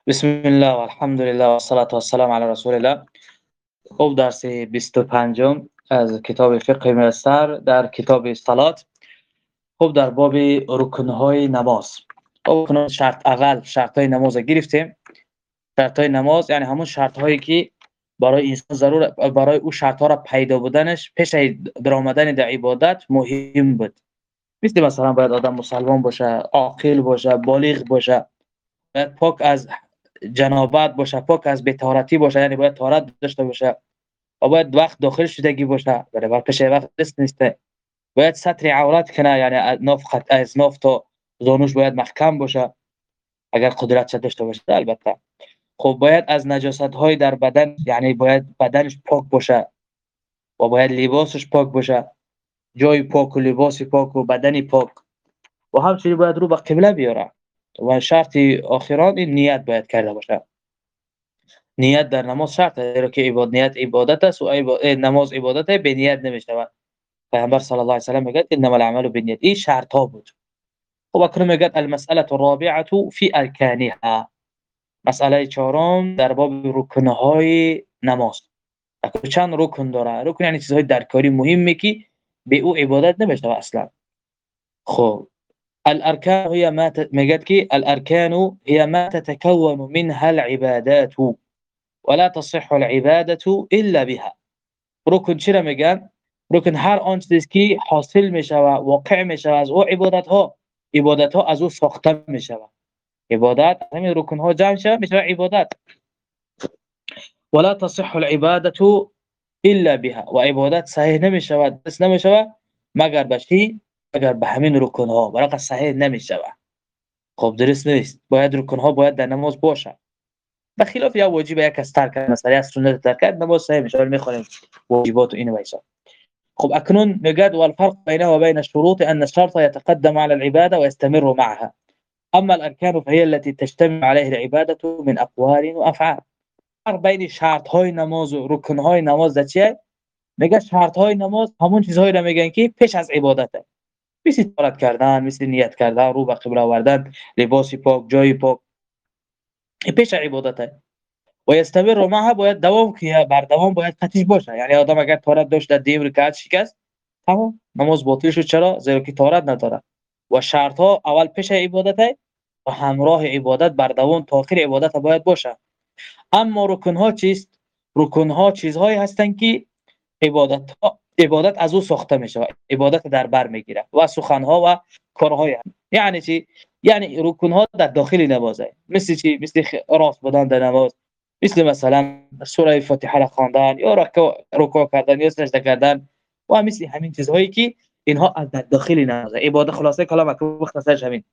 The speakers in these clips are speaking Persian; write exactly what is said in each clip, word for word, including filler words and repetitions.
بسم الله و الحمد لله و الصلاة و السلام علی رسول الله. خب درس بیست و پنجم از کتاب فقه میسر در کتاب صلات. خب در باب رکنهای نماز. خب شرط اول شرط های نماز گرفتیم. شرط های نماز یعنی همون شرط هایی که برای انسان ضرور برای او شرط ها را پیدا بودنش پیش در آمدن در عبادت مهم بود. مثل مثلا باید آدم مسلمان باشه، عاقل باشه، بالغ باشه، باید پاک از جنابت باشه، پاک از بی‌طهارتی باشه، یعنی باید طهارت داشته باشه و باید وقت داخل شدگی باشه، برای وقت پیش وقت دست نیسته. باید ستر عورت کنه، یعنی از ناف خط از ناف تا زانوش باید محکم باشه اگر قدرت داشته باشه البته. خب باید از نجاست های در بدن، یعنی باید بدنش پاک باشه و باید لباسش پاک باشه، جای پاک و لباس پاک و بدنی پاک، و همچنین باید رو به قبله بیاره. و شرط آخران این نیت باید کرده باشه. نیت در نماز شرط است، که عبادت نیت عبادت است و نماز عبادت است، به نیت نمیشود. پیامبر صلی الله علیه و آله میگه انما الاعمال بالنیت. این شرط ها بود. خب اکنون میگه المساله الرابعه فی ارکانها. مسئله چهارم در باب رکن های نماز. اکنون چند رکن داره؟ رکن یعنی چیزهای درکاری مهمی که به او عبادت نمیشه اصلا. خب الارکان هي ما میگه که الارکان هي ما تتكون منها العبادات ولا تصح العبادة الا بها. رکن چی را میگن؟ رکن هر آن چیزی که حاصل میشه و واقع میشه از او عبادت ها، عبادت ها از او ساخته میشه. عبادت همین رکن ها جمع شده میشه عبادت. ولا تصح العبادة الا بها. و عبادت صحیح نمیشه، دست نمیشه مگر به چی؟ مگر به همین رکن ها. برای صحیح نمیشه. خب درست نیست. باید رکن ها باید در نماز باشه. بخلاف یا واجب یک از ترک مثلا از سنت ترک نماز صحیح میشه. میخونیم واجبات و این وایسا. خب اکنون میگه والفرق بينه وبين الشروط ان الشرط يتقدم على العباده ويستمر معها، اما الاركان فهي التي تجتمع عليه العباده من اقوال وافعال. فرق بین شرط های نماز و رکن های نماز چیه؟ میگه شرط های نماز همون چیزهایی را میگن که پیش از عبادته، مثل طهارت کردن، مثل نیت کردن، رو به قبله آوردن، لباس پاک، جای پاک، پیش عبادته. و یستمر معها باید دوام که بر دوام باید قطعی باشه. یعنی آدم اگر طهارت داشت در دیم رکعت شکست، تمام نماز باطل شد. چرا؟ زیرا که طهارت نداره. و شرط ها اول پیش عبادت و همراه عبادت بر دوام تا آخر عبادت باید باشه. اما رکن ها چیست؟ رکن ها چیزهایی هستند که عبادت ها عبادت از او ساخته میشه، عبادت در بر میگیره و سخن ها و کارهای. یعنی چی؟ یعنی رکن ها در داخل نمازه. مثل چی؟ مثل راست بودن در نماز، مثل مثلا سوره فاتحه را خواندن یا رکوع رکوع کردن یا سجده کردن و مثل همین چیزهایی که اینها از در داخل نماز عبادت. خلاصه کلام که مختصرش همین.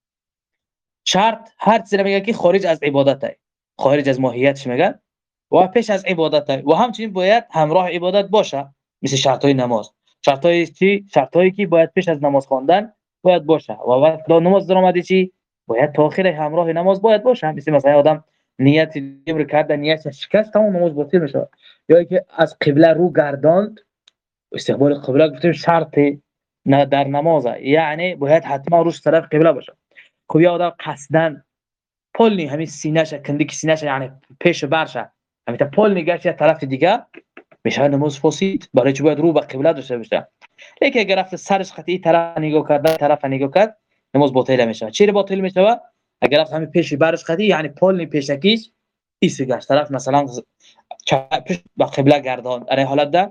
شرط هر چیزی میگه که خارج از عبادته، خارج از ماهیتش میگن و پیش از عبادته و همچنین باید همراه عبادت باشه. مثل شرط های نماز. شرط های چی؟ شرط هایی که باید پیش از نماز خواندن باید باشه و وقت نماز در اومده چی؟ باید تا آخر همراه نماز باید باشه. مثل مثلا آدم نیت امر کرد نیت شکست، تمام نماز باطل میشه. یا که از قبله رو گرداند، استقبال قبله گفتیم شرط نه در نمازه، یعنی باید حتما روش طرف قبله باشه. خب یا آدم قصدن پل نی همین سینه‌ش کندی که سینه‌ش یعنی پیش برشه، همین تا پل نگاش یا طرف دیگه میشه نماز فاسد. برای چی باید رو به قبله داشته باشه. لیکن اگر رفت سرش خطی طرف نگاه کرد، طرف نگاه کرد، نماز باطل میشه. چرا باطل میشه؟ اگر رفت همین پیش برش خطی یعنی پل نی پیشکیش ایست گشت، طرف مثلا پیش به قبله گرداند، در این حالت ده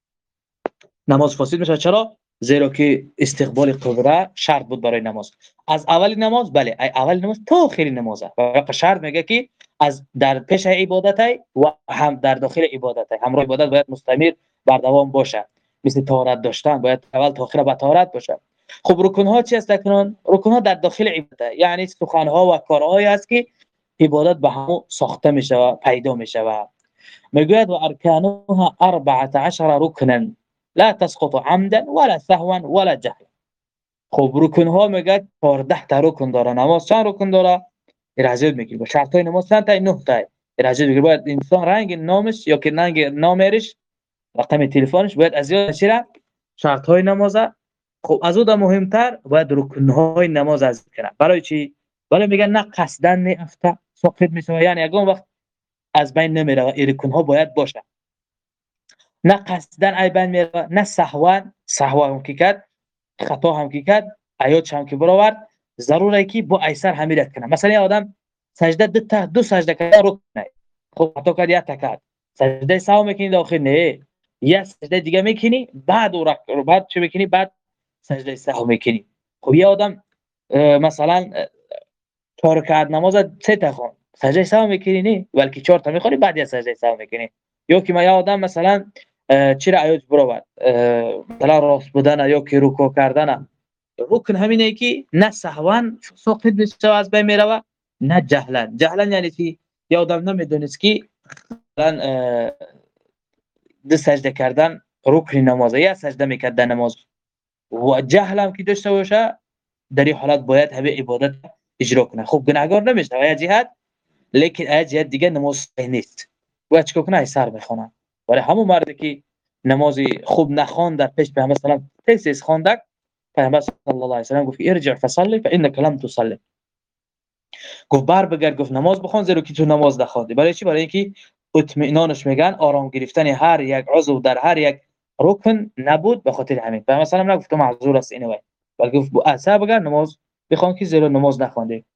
نماز فاسد میشه. چرا؟ زیرا که استقبال قبله شرط بود برای نماز. از اول نماز بله، اول نماز تا آخر نمازه. و شرط میگه که از در پیش عبادت و هم در داخل عبادت، همراه عبادت باید مستمر بر دوام باشه. مثل طهارت داشتن باید اول تا آخر با طهارت باشه. خب رکن ها چی است اکنون؟ رکن ها در داخل عبادت یعنی سخن ها و کارهایی است که عبادت به هم ساخته میشه و پیدا میشه. و میگوید و ارکانها اربعة عشر رکنا لا تسقط عمدا ولا سهوا ولا جهلا. خب رکن ها میگه چهارده تا رکن داره. نماز چند رکن داره؟ اراجه میگه با شرط های نماز چند تا؟ نه تا. اراجه میگه باید انسان رنگ نامش یا که رنگ نامش رقم تلفنش باید از یاد نشه شرط های نماز. خب از اون مهمتر باید رکن های نماز از کنه. برای چی؟ ولی میگن نه قصدن میافته ساقط میشه، یعنی اگه وقت از بین نمیره و این رکن ها باید باشه. نه قصدن از بین میره، نه سهوا سهوا هم که کرد، خطا هم که کرد، عیادش هم که برآورد، ضروره که با ایسر حمیلت کنه. مثلا یه آدم سجده دو تا دو سجده کرد رکن، خب خطا کرد یا تکرد سجده سهو میکنی داخل، نه یا سجده دیگه میکنی بعد و رک... بعد چه میکنی بعد سجده سهو میکنی. خب یه آدم مثلا چهار رکعت نماز سه تا خوند سجده سهو میکنی نه، بلکه چهار تا میخونی بعد یا سجده سهو میکنی. یا که ما یه آدم مثلا چرا عیاج برآورد مثلا راست بودن یا که رکوع کردن، رکن همینه که نه سهوا ساقط میشه از بین میره نه جهلا. جهلا یعنی چی؟ یا آدم نمیدونست که مثلا دو سجده کردن رکن نماز یا سجده میکرد نماز و جهل هم که داشته باشه، در این حالت باید همه عبادت اجرا کنه. خب گناهگار نمیشه و جهت، لیکن از جهت دیگه نماز صحیح نیست، باید چیکار کنه؟ سر بخونه. ولی همون مردی که نمازی خوب نخوان در پیش پیامبر مثلا تیز خواندک، پیامبر صلی الله علیه و سلم گفت ارجع فصلی فانك لم تصلي، گفت بر بگرد گفت نماز بخوان زیرا که تو نماز نخوندی. برای چی؟ برای اینکه اطمینانش میگن آرام گرفتن هر یک عضو در هر یک رکن نبود، به خاطر همین پیامبر مثلا نگفت تو معذور است اینو، بلکه گفت اثر بگرد نماز بخوان که زیرا نماز نخوندی.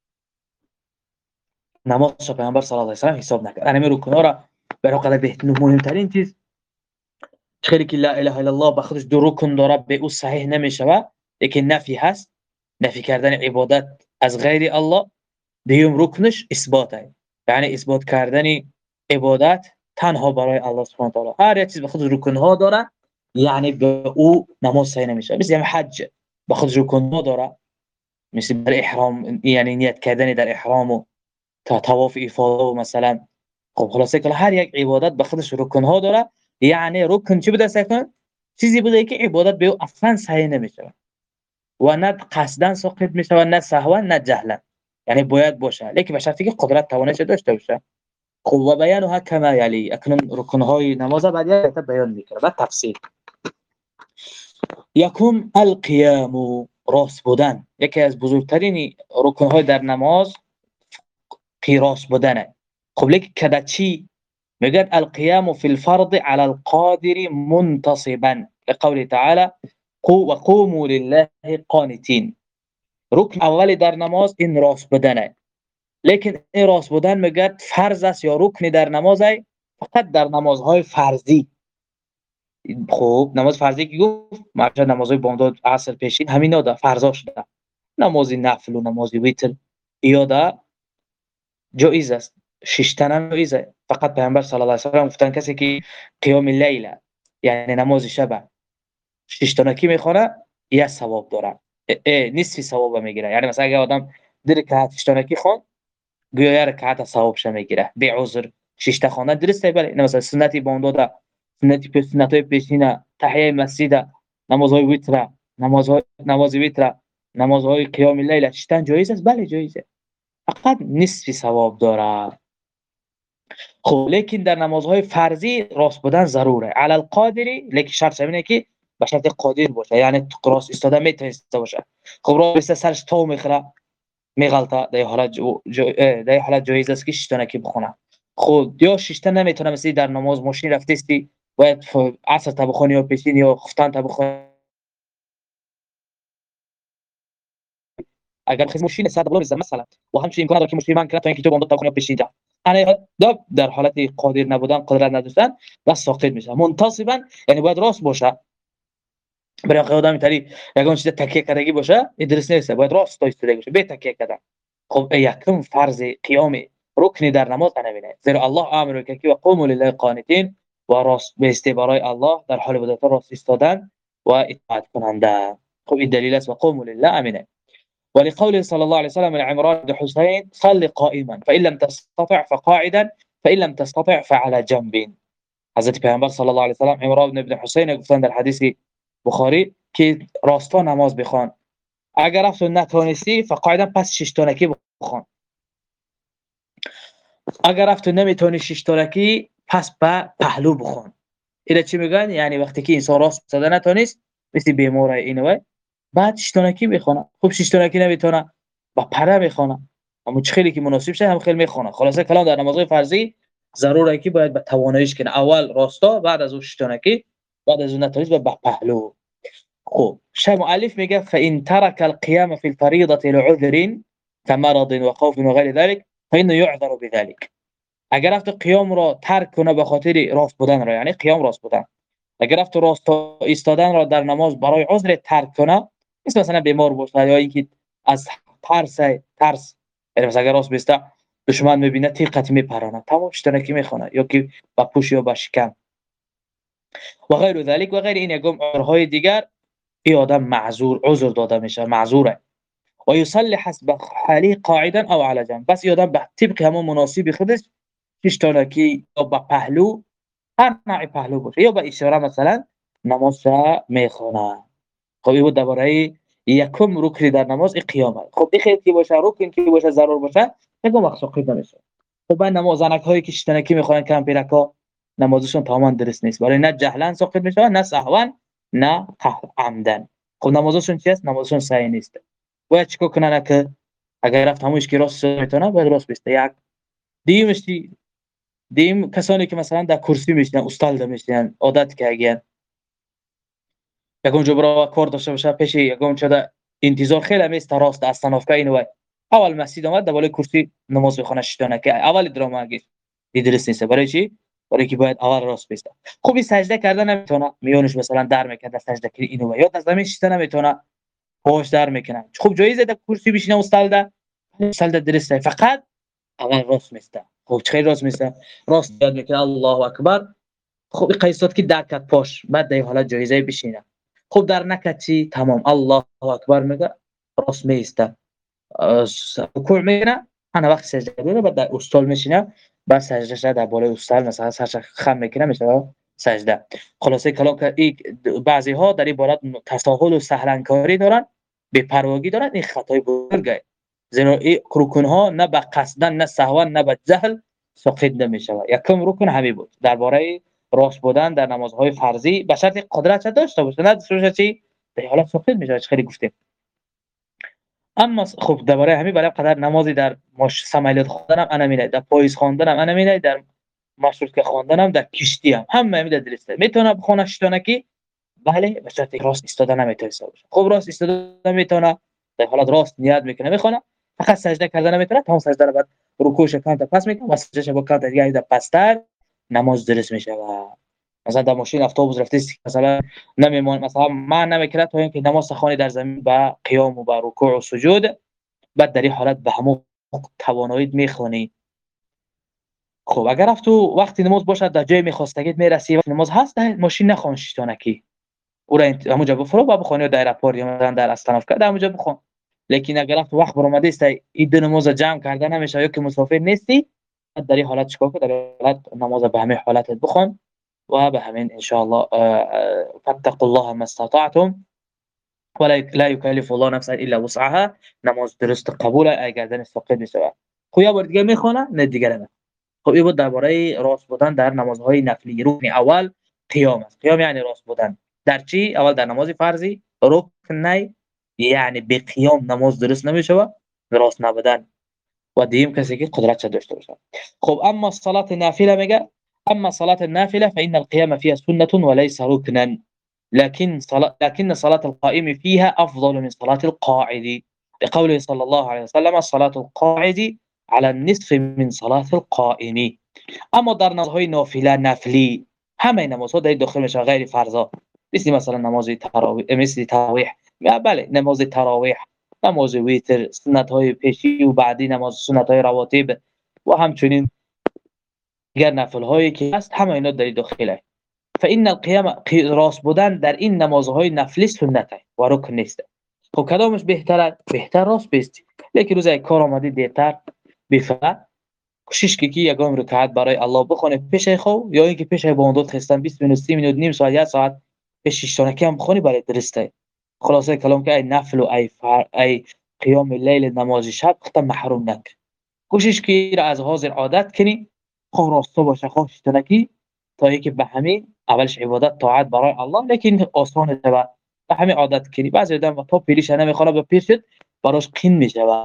نماز پیامبر صلی الله علیه و سلم حساب نکرد. همین رکن ها را برای قدر بهترین مهمترین چیز، خیلی که لا اله الا الله به خودش دو رکن داره به او صحیح نمیشه، لیکن نفی هست، نفی کردن عبادت از غیر الله. دیوم رکنش اثباته، یعنی اثبات کردن عبادت تنها برای الله سبحانه و تعالی. هر یک چیز به خود رکن ها داره، یعنی به او نماز صحیح نمیشه. مثل حج به خود رکن ها داره، مثل در احرام یعنی نیت کردن در احرام و تا طواف افاضه و مثلا. خب خلاصه که هر یک عبادت به خودش رکن ها داره، یعنی رکن چی بوده سکن؟ چیزی بوده که عبادت به او اصلا صحیح نمیشه و نه قصدن ساقط میشه و نه سهوا نه جهلا، یعنی باید باشه، لیکن به شرطی که قدرت توانش داشته باشه. خب و بیانها کما یلی، اکنون رکن های نماز بعد یک بیان میکنه بعد تفصیل. یکم القیام، راست بودن. یکی از بزرگترین رکن های در نماز قیراس بودنه. خب لیکن کدا چی؟ میگه القیام فی الفرض علی القادر منتصبا لقوله تعالی وقوموا لله قانتین. رکن اولی در نماز این راست بودنه، لیکن این راست بودن میگه فرض است یا رکن در نماز ای فقط در نمازهای فرضی. خب نماز فرضی که گفت مثلا نمازهای بامداد عصر پیشین همین نودا فرضا شده، نماز نفل و نماز وتر یادا جایز است، شش تا جایزه. فقط پیامبر صلی الله علیه و سلم گفتن کسی که قیام اللیل یعنی نماز شب شش تا کی میخونه یا ثواب داره، نصف ثواب میگیره. یعنی مثلا اگه آدم در رکعت شش تا کی خون گویا یک رکعت ثوابش میگیره به عذر. شش تا خواندن درسته، ولی مثلا سنتی بامداد، سنتی پیش سنتای پیشینه، تحیه مسجد، نمازهای وتر، نمازهای نماز وتر، نمازهای قیام اللیل شتن جایز است؟ بله جایزه، فقط نصف ثواب داره. خب لیکن در نمازهای فرضی راست بودن ضروره علی القادری، لیکن شرط اینه که به شرط قادر باشه، یعنی راست ایستاده میتونسته باشه. خب راست سرش تو میخره میغلطه، در حالت جو... جو... در حالت جایز است که شش تا کی بخونه. خب یا شش تا نمیتونه، مثلا در نماز ماشین رفتستی باید عصر تا بخونی یا پیشین یا خفتن تا بخونی، اگر خیلی ماشین ساده بلوز مثلا و همچنین امکان داره که ماشین من کنه تا اینکه تو بامداد تا بخونی پیشین تا انا در حالت قادر نبودن، قدرت نداشتن بس ساقط میشه. منتصبا یعنی باید راست باشه، برای آدم اینطوری یگان چیز تکیه کردگی باشه ادرس نیست، باید راست ایستاده باشه به تکیه کردن. خب یکم فرض قیام رکن در نماز نمیبینه، زیرا الله امر که و قوموا لله قانتین و راست به استبرای الله در حال بودن راست ایستادن و اطاعت کننده. خب این دلیل است و قوموا لله امنه. ولقول صلى الله عليه وسلم لعمران بن حسين صل قائما فإن لم تستطع فقاعدا فإن لم تستطع فعلى جنب. حضرت پیامبر صلی الله علیه و سلم عمران بن حسین گفتند در حدیث بخاری که راستا نماز بخوان، اگر رفت نتونستی فقاعدا پس شش تا نکی بخوان، اگر رفت نمیتونی شش تا نکی پس به پهلو بخوان. اینا چی میگن؟ یعنی وقتی که انسان راست ایستاده نتونست مثل بیمار اینو بعد شش تا نکی بخونه. خب شش تا نکی نمیتونه با پره بخونه، اما چه خیلی که مناسب شه هم خیلی میخونه. خلاصه کلام در نمازهای فرضی ضروره که باید به تواناییش کنه، اول راستا، بعد از اون شتانکی، بعد از اون نتایج به پهلو. خب شیخ مؤلف میگه فإن ترك القيام في الفريضة لعذر كمرض وخوف وغير ذلك فإنه يعذر بذلك. اگر رفت قیام را ترک کنه به خاطر راست بودن را، یعنی قیام راست بودن، اگر رفت راست ایستادن را در نماز برای عذر ترک کنه، مثل مثلا بیمار باشه یا اینکه از ترس ترس یعنی مثلا اگر راست بیسته دشمن میبینه تیغت میپرانه، تمام شتنکی میخونه، یا که با پوش یا با شکم و غیر ذلك و غیر این یگم عذرهای دیگر، این آدم معذور عذر داده میشه، معذوره. و یصلي حسب حاله قاعدا او على جنب، بس این آدم به طبق همون مناسب خودش اشتراکی یا با پهلو، هر نوع پهلو باشه یا با اشاره مثلا نماز را میخونه. خب این بود درباره یکم رکن در نماز قیامه. خب این خیلی باشه رکن که باشه ضرور باشه یکم وقت ساقط نمیشه. خب بعد نماز زنک هایی که شتنکی میخورن کم پیرکا نمازشون تماما درست نیست، برای نه جهلا ساقط میشه نه سهوا نه عمدن. خب نمازشون چی است؟ نمازشون صحیح نیست. باید چیکار کنن که اگر رفت همونش که راست میتونه باید راست بیسته. یک دیمش دیم کسانی که مثلا در کرسی میشنن استاد میشنن عادت کردن یکم جبرا کار داشته باشه پیش یکم چدا انتظار خیلی میست راست استنافکا اینو اول مسجد اومد در بالای کرسی نماز بخونه شتونه که اول دراما گیش درست نیست. برای چی؟ برای که باید اول راست بیسته. خوبی سجده کردن نمیتونه، میونش مثلا در میکنه سجده که اینو یا از زمین شتونه نمیتونه پاش در میکنه. خب جایزه در کرسی بشینه استاد استاد درسته، فقط اول راست میسته. خب چه راست میسته؟ راست یاد میکنه الله اکبر. خب قیاسات که درکت پاش بعد در حالت جایزه بشینه. خب در نکتی تمام الله اکبر میگه راست میسته، رکوع میکنه انا وقت سجده میره بعد در استال میشینه بعد سجدهش در بالای استال مثلا سرش خم میکنه میشه سجده. خلاصه کلام که بعضی ها در این باره تساهل و سهلنکاری دارن، بی‌پرواگی دارن، این خطای بزرگه. زیرا این رکن ها نه به قصدن نه سهوا نه به جهل ساقط نمیشه. یکم رکن همین بود درباره راست بودن در نمازهای فرضی به شرط قدرت داشته باشه، نه صورت چی در حالت ساقط میشه خیلی گفتیم. اما خب درباره همین برای قدر نمازی در ماش سمالیات خواندنم انا میله، در پاییز خواندنم انا میله، در مشروط که خواندنم در کشتی هم همه میده درسته میتونه بخونه شتونه کی بله به شرط راست ایستاده نمیتونه باشه. خب راست ایستاده میتونه در حالت راست نیت میکنه میخونه، فقط سجده کردن نمیتونه، تمام سجده رو بعد رکوعش کانت پس میکنه و سجدهش با کانت دیگه در پستر نماز درست میشه. و مثلا در ماشین اتوبوس رفتی مثلا نمیمون مثلا من نمیکنه تا اینکه نماز سخانی در زمین با قیام و با رکوع و سجود بعد در این حالت به همون تواناییت میخونی. خب اگر رفت تو وقتی نماز باشه در جای میخواستگیت میرسی وقت نماز هست ماشین نخوان شتونکی او را همونجا بفرو با بخونی در اپار یا مثلا در استانفکا در همونجا بخون. لیکن اگر رفت وقت برآمده است این دو نماز جمع کرده نمیشه یا که مسافر نیستی در این حالت چیکار کنی؟ در حالت نماز به همین حالت بخون و به همین ان شاء الله فاتقوا الله ما استطعتم ولا لا يكلف الله نفسا الا وسعها. نماز درست قبول اگر دن ساقط میشه. خب یا بار دیگه میخونه نه دیگه نه. خب این بود درباره راست بودن در نمازهای نفلی. رکن اول قیام است. قیام یعنی راست بودن در چی؟ اول در نماز فرضی رکن نه یعنی به قیام نماز درست نمیشه و راست نبودن و دیم کسی که قدرت داشته باشه. خب اما صلات نافله میگه اما صلات النافله فإن القيام فيها سنة وليس ركنا لكن صلاة لكن صلاة القائم فيها أفضل من صلاة القاعد لقوله صلى الله عليه وسلم صلاة القاعد على النصف من صلاة القائم. اما در نمازهای نافله نفلی همه نمازها در داخل میشه غیر فرضا، مثل مثلا نماز تراویح مثل تراویح بله نماز تراویح نماز ویتر سنت های پیشی و بعدی نماز سنت های رواتب و همچنین دیگر نفل هایی که هست همه اینا در داخله. فإن القيام راست بودن در این نمازهای نفلی سنت و رکن نیست. خب کدامش بهتره؟ بهتر راست بیستی. لیکن روز یک کار آمدی دیرتر بفعل کوشش کی که یگام رکعت برای الله بخونه پیش خو یا اینکه پیش بوندوت هستن بیست مینوت سی مینوت نیم ساعت یک ساعت پیش شتونکی هم بخونی برای درسته. خلاصه کلام که ای نفل و ای فر ای قیام لیل نماز شب خطا محروم نک. کوشش کی را از حاضر عادت کنی خو راستا باشه خو شتونکی تا اینکه به همین اولش عبادت طاعت برای الله لیکن آسان است و به همین عادت کنی. بعضی آدم تا پیریش نمیخوره به پیر شد براش قین میشه و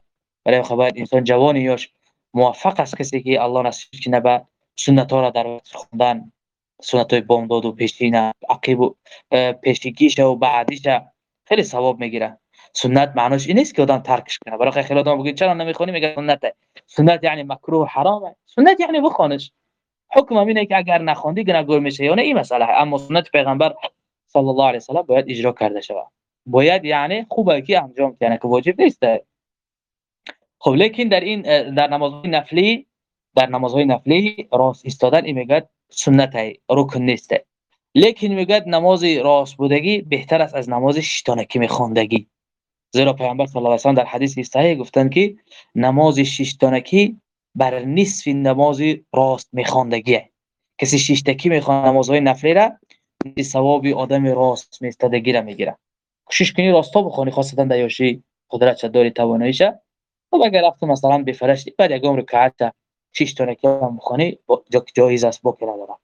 ولی خب باید انسان جوانی یاش موفق است، کسی که الله نصیب کنه به سنت ها را در وقت خوندن، سنت های بامداد و پیشینه عقیب و پیشگیش و بعدیش خیلی ثواب میگیره. سنت معناش این نیست که آدم ترکش کنه. برای خیلی آدم بگید چرا نمیخونی، میگه سنت. سنت یعنی مکروه و حرامه. سنت یعنی بخوانش. حکم اینه که اگر نخوندی گناهگار میشه یا نه، این مسئله. اما سنت پیغمبر صلی الله علیه و سلم باید اجرا کرده شود. باید یعنی خوبه که انجام کنه، که واجب نیست. خب لیکن در این در نمازهای نفلی در نمازهای نفلی راست ایستادن این میگه سنت ای رکن نیست. لیکن میگه نماز راست بودگی بهتر است از نماز شیطانکی میخواندگی. زیرا پیامبر صلی الله علیه و سلم در حدیث صحیح گفتند که نماز شیطانکی بر نصف نماز راست میخواندگی است. کسی شیطانکی میخوانه نمازهای نفلی را، ثواب آدم راست ایستادگی را میگیره. کوشش کنی راستا بخونی، خاصتا در یاشی قدرت داری تواناییشه. خب اگر رفت مثلا بفرشتی بعد یکم رکعت شش تا نکام بخونی جایز است، با که نداره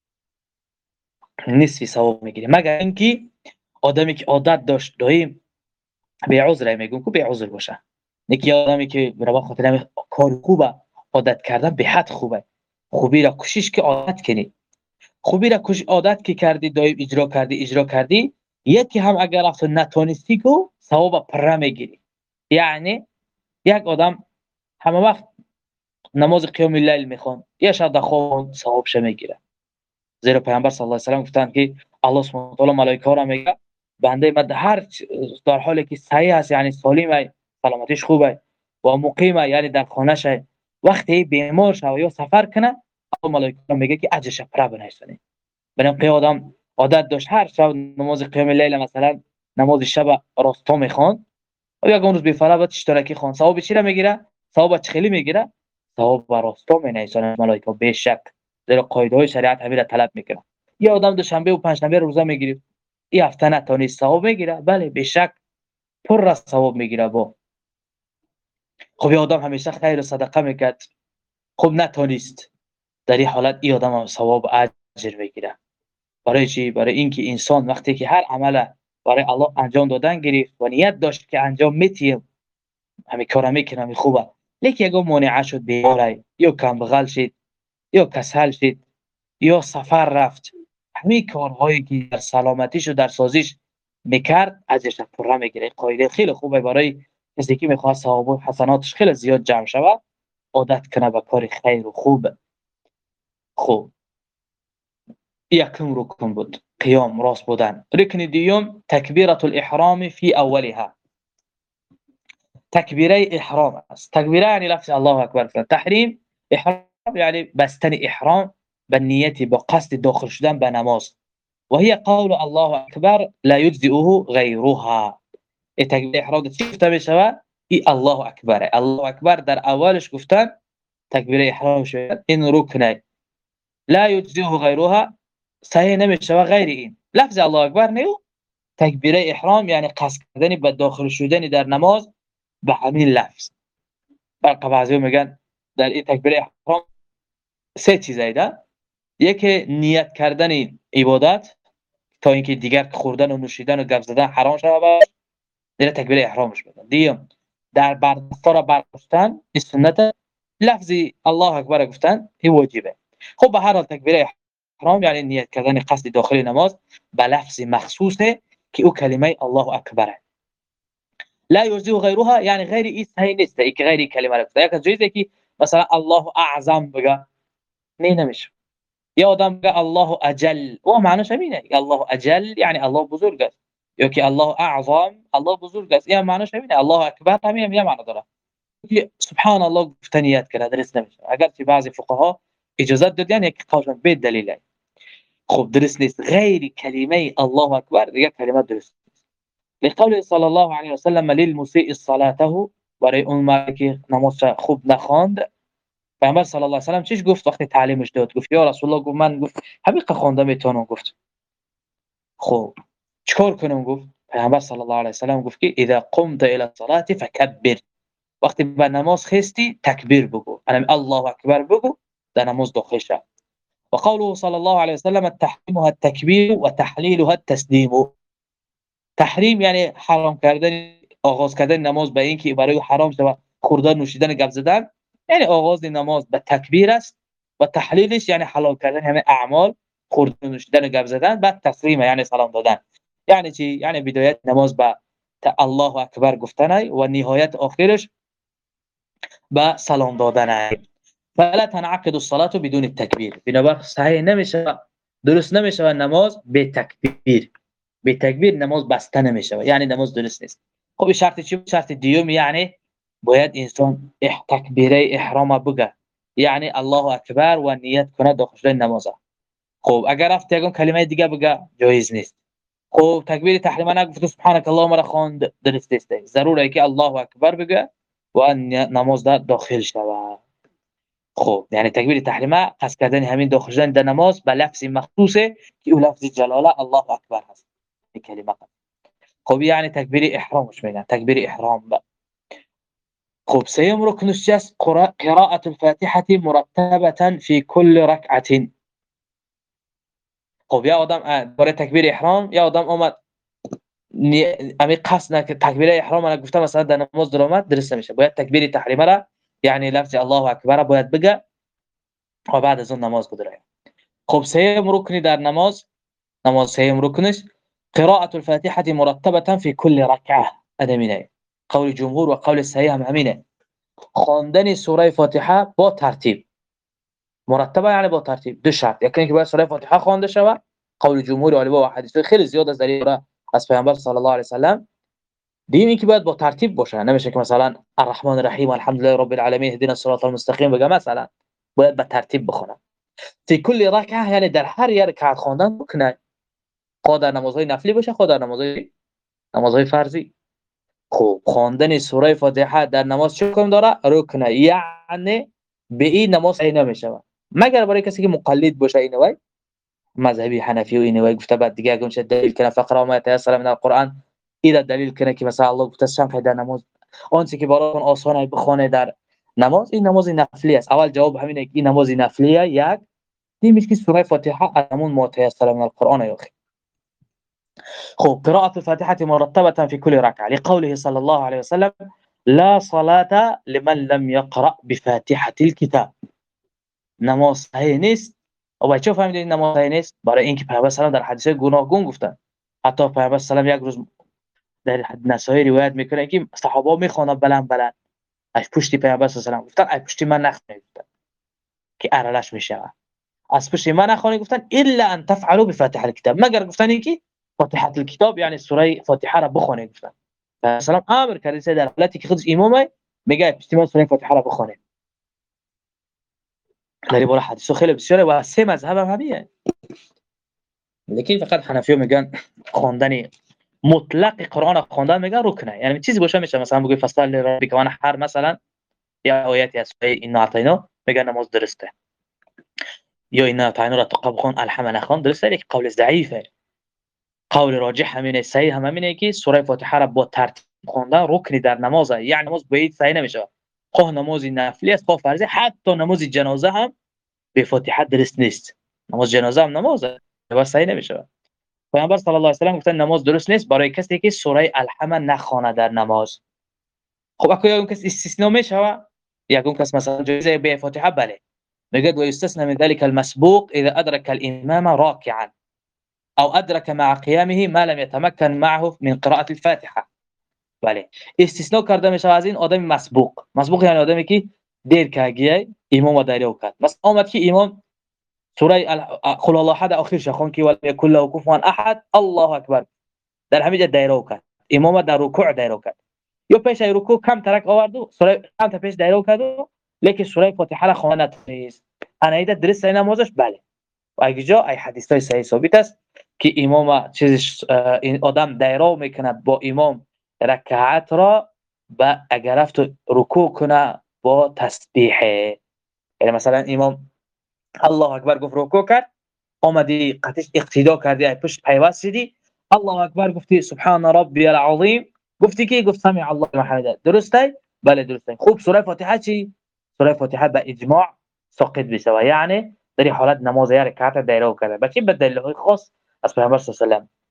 نصف ثواب میگیری. مگر اینکه آدمی که عادت داشت دائم به عذر میگم که به عذر باشه، یکی آدمی که برای خاطر همین کار خوبه عادت کردن به حد خوبه، خوبی را کوشش که عادت کنی، خوبی را کوشش عادت که کردی دائم اجرا کردی اجرا کردی یکی هم اگر رفت نتونستی کو ثواب پر میگیری. یعنی یک آدم همه وقت نماز قیام اللیل میخوان، یا شب خواب ثوابش میگیره. زیرا پیامبر صلی الله علیه و سلم گفتند که الله سبحانه و تعالی ملائکه ها را میگه بنده من در در حالی که صحیح است، یعنی سالمه، سلامتیش خوبه و مقیمه، یعنی در خانه شه، وقتی بیمار شه یا سفر کنه الله ملائکه را میگه که اجرش پر بنویسید. برای که آدم عادت داشت هر شب نماز قیام اللیل مثلا نماز شب راستا میخوان و یک روز بفره بعد اشتراکی خوان، ثواب چی را میگیره؟ ثواب چخلی میگیره؟ ثواب راستا مینویسن ملائکه به شک. در قاعده های شریعت همین را طلب میکنه. یه آدم دوشنبه و پنجشنبه روزه میگیره، این هفته نتونست ثواب میگیره؟ بله به شک پر از ثواب میگیره. با خب یه آدم همیشه خیر و صدقه میکرد، خب نتونست، در این حالت این آدم هم ثواب اجر میگیره. برای چی؟ برای اینکه انسان وقتی که هر عمل برای الله انجام دادن گرفت و نیت داشت که انجام میتیم همین کارا میکنم این خوبه، لیکن اگه مانع شد، بیماره یا کم بغل شد یا کسل شد یا سفر رفت، همین کارهایی که در سلامتیش و در سازیش میکرد ازش پر میگیره. قاعده خیلی خوبه برای کسی که میخواد ثواب و حسناتش خیلی زیاد جمع شود، عادت کنه به کار خیر و خوب. خوب یکم رکن بود قیام راست بودن. رکن دیوم تکبیرة الاحرام فی اولها. تکبیره احرام است. تکبیره یعنی لفظ الله اکبر. تحریم احرام یعنی بستن احرام به نیت با قصد داخل شدن به نماز. و هي قول الله اکبر لا یجزئه غیرها. تکبیره احرام چی گفته میشه؟ ای الله اکبر. الله اکبر در اولش گفتن تکبیره احرام شد، این رکنه. لا یجزئه غیرها صحیح نمیشه غیر این. لفظ الله اکبر نیو تکبیره احرام یعنی قصد کردن به داخل شدن در نماز به همین لفظ. برای بعضی میگن در این تکبیره احرام سه چیز ایده. یکی نیت کردن عبادت تا اینکه دیگر خوردن و نوشیدن و گپ زدن حرام شود، در تکبیره احرامش بدن. دیگه در برداشتن برداشتن این سنت، لفظی الله اکبر گفتن این واجبه. خب به هر حال تکبیره احرام یعنی نیت کردن قصد داخل نماز به لفظ مخصوصه که او کلمه الله اکبره. لا یجزئه غیرها یعنی غیر این صحیح نیست، این که غیر کلمه را گفته. یک جایزه که مثلا الله اعظم بگه، نه نمیشه. یا آدم بگه الله اجل، و معنیش همینه. الله اجل یعنی الله بزرگ است، یا که الله اعظم الله بزرگ است، این معنیش همینه. الله اکبر همین هم یه معنی داره. که سبحان الله گفته نیت کرده درست نمیشه، اگر که بعضی فقها اجازه دادن یک قاشن به دلیل. خب درست نیست. غیر کلمه الله اکبر دیگه کلمه درست نیست. لقول صلی الله علیه و سلم للمسیء صلاته، برای اون مردی که نماز خوب نخواند، پیامبر صلی الله علیه و سلم چیش گفت وقتی تعلیمش داد؟ گفت یا رسول الله، گفت من گفت همین خوانده میتونم. گفت خب چیکار کنم؟ گفت پیامبر صلی الله علیه و سلم گفت که اذا قمت الى الصلاه فكبر، وقتی به نماز خستی تکبیر بگو، یعنی الله اکبر بگو، در نماز داخل شو. و قوله صلی الله علیه و سلم تحریمها التکبیر و تحلیلها التسلیم. تحریم یعنی حرام کردن، آغاز کردن نماز به اینکه برای حرام شود خوردن نوشیدن گپ زدن، یعنی آغاز نماز به تکبیر است و تحلیلش یعنی حلال کردن همه اعمال، خوردن نوشیدن گپ زدن، بعد تسلیم یعنی سلام دادن. یعنی چی؟ یعنی بدایت نماز به الله اکبر گفتن و نهایت آخرش به سلام دادن. فلا تنعقد الصلاه بدون التکبیر، بنابر صحیح نمیشه، درست نمیشه نماز به تکبیر. به تکبیر نماز بسته نمیشه، یعنی نماز درست نیست. خب شرط چی؟ شرط دیوم یعنی باید انسان تکبیره احرام بگه، یعنی الله اکبر و نیت کنه داخل شدن نماز. خب اگر رفت یگان کلمه دیگه بگه جایز نیست. خب تکبیر تحریم نگفت سبحانك اللهم را خواند درست نیست، ضروره که الله اکبر بگه و نماز داخل شود. خب یعنی تکبیر تحریمه قصد کردن همین داخل شدن در نماز به لفظ مخصوصه که او لفظ جلاله الله اکبر هست این کلمه. خب یعنی تکبیر احرامش میگن، تکبیر احرام با. خب سیوم رکنش است قراءة الفاتحه مرتبه في كل ركعه. خب یا آدم برای تکبیر احرام یا آدم اومد امی قصد نکرد تکبیر احرام را گفته مثلا در نماز در اومد درست نمیشه، باید تکبیر تحریمه را یعنی لفظ الله اکبر باید بگه و بعد از اون نماز بدره. خب سیوم رکنی در نماز، نماز سیوم رکنش قراءة الفاتحه مرتبه في كل ركعه. ادمینه قول جمهور و قول صحیح هم همینه، خواندن سوره فاتحه با ترتیب. مرتبه یعنی با ترتیب. دو شرط، یکی اینکه باید سوره فاتحه خوانده شود، قول جمهور علما و حدیث خیلی زیاد از ذریعه از پیامبر صلی الله علیه و سلم. دین اینکه باید با ترتیب باشه، نمیشه که مثلا الرحمن الرحیم الحمدلله رب العالمین اهدنا الصراط المستقیم بگه، مثلا باید به ترتیب بخونه. فی کل رکعه یعنی در هر یک رکعت خواندن بکنه، خود در نمازهای نفلی باشه خود در نمازهای نمازهای فرضی. خب خواندن سوره فاتحه در نماز چه حکم داره؟ رکنه، یعنی به این نماز صحیح نمیشه مگر برای کسی که مقلد باشه. اینوای مذهبی حنفی و اینوای گفته بعد دیگه اگه چه دلیل کنه فقرا ما تيسر من القرآن، اینا دلیل کنه که مثلا الله گفته شان در نماز اون چیزی که براتون آسانه بخونه در نماز این نماز نفلی است. اول جواب همینه که این نماز نفلیه، یک دیمیش که سوره فاتحه همون ما تيسر من القرآن یاخی. خب قراءة الفاتحة مرتبة في كل ركعة لقوله صلى الله عليه وسلم لا صلاة لمن لم يقرأ بفاتحة الكتاب. نماز صحیح نیست. و چه فهمیدید نماز صحیح نیست؟ برای اینکه پیامبر سلام در حدیث گوناگون گفتن. حتی پیامبر سلام یک روز در نسائی روایت میکنه که صحابه میخوانن بلند بلند از پشت پیامبر سلام گفتن از پشت من نخونید که ارلش میشه، از پشت من نخونید گفتن الا ان تفعلوا بفاتحه الكتاب، مگر گفتن اینکه فاتحه الكتاب یعنی سوره فاتحه را بخونید. گفتن سلام امر کرد در حالتی که خودش امامه میگه پشت من سوره فاتحه را بخونید. در بالا حدیث خیلی بسیاره و سه مذهب هم همیه، لیکن فقط حنفی‌ها میگن خواندن مطلق قرآن خواندن میگن رکنه، یعنی چیزی باشه میشه مثلا بگی فصل ربک و نحر مثلا یا آیاتی از این اعطینا میگن نماز درسته، یا این اعطینا را تقب خون الحمد نخوان درسته، لیکن قول ضعیفه. قول راجح همینه، صحیح هم همینه که سوره فاتحه را با ترتیب خواندن رکنی در نماز، یعنی نماز باید صحیح نمیشه. خواه نماز نفلی است خواه فرضی، حتی نماز جنازه هم به فاتحه درست نیست. نماز جنازه هم نمازه و صحیح نمیشه. پیامبر صلی الله علیه و سلم گفتن نماز درست نیست برای کسی که سوره الحمد نخوانه در نماز. خب اگه اون کس استثناء میشه، یا اون کس مثلا جایزه به فاتحه بله میگه و یستثنى من ذلك المسبوق اذا ادرك الامام راكعا او ادرك مع قيامه ما لم يتمكن معه من قراءه الفاتحه. بله استثناء کرده میشه از این آدم مسبوق. مسبوق یعنی آدمی که دیر کاگیه امام دایره کرد، مثلا اومد که امام سوره قل الله احد آخرش خوان که ولم يكن له كفوا احد الله اکبر در همینجا دایره کرد، امام در رکوع دایره کرد، یا پیش از رکوع کم ترک آورد و سوره کم تا پیش دایره کرد لیکن سوره فاتحه را خوانده نیست، انا ایده درست نمازش بله. و اگه جا ای حدیثای صحیح ثابت است که امام چیزش این آدم دایره میکنه با امام رکعت را با اگر رفت رکوع کنه با تسبیح، یعنی مثلا امام الله اکبر گفت رکوع کرد اومدی قطعش اقتدا کردی ای پشت پیوست شدی الله اکبر گفتی سبحان ربی العظیم گفتی که گفت سمع الله لمن حمده درسته؟ بله درسته. خوب سوره فاتحه چی؟ سوره فاتحه به اجماع ساقط بشه، یعنی در این حالت نماز یک رکعت دایره کرده، بلکه به دلیل خاص از پیامبر صلی الله علیه و سلم.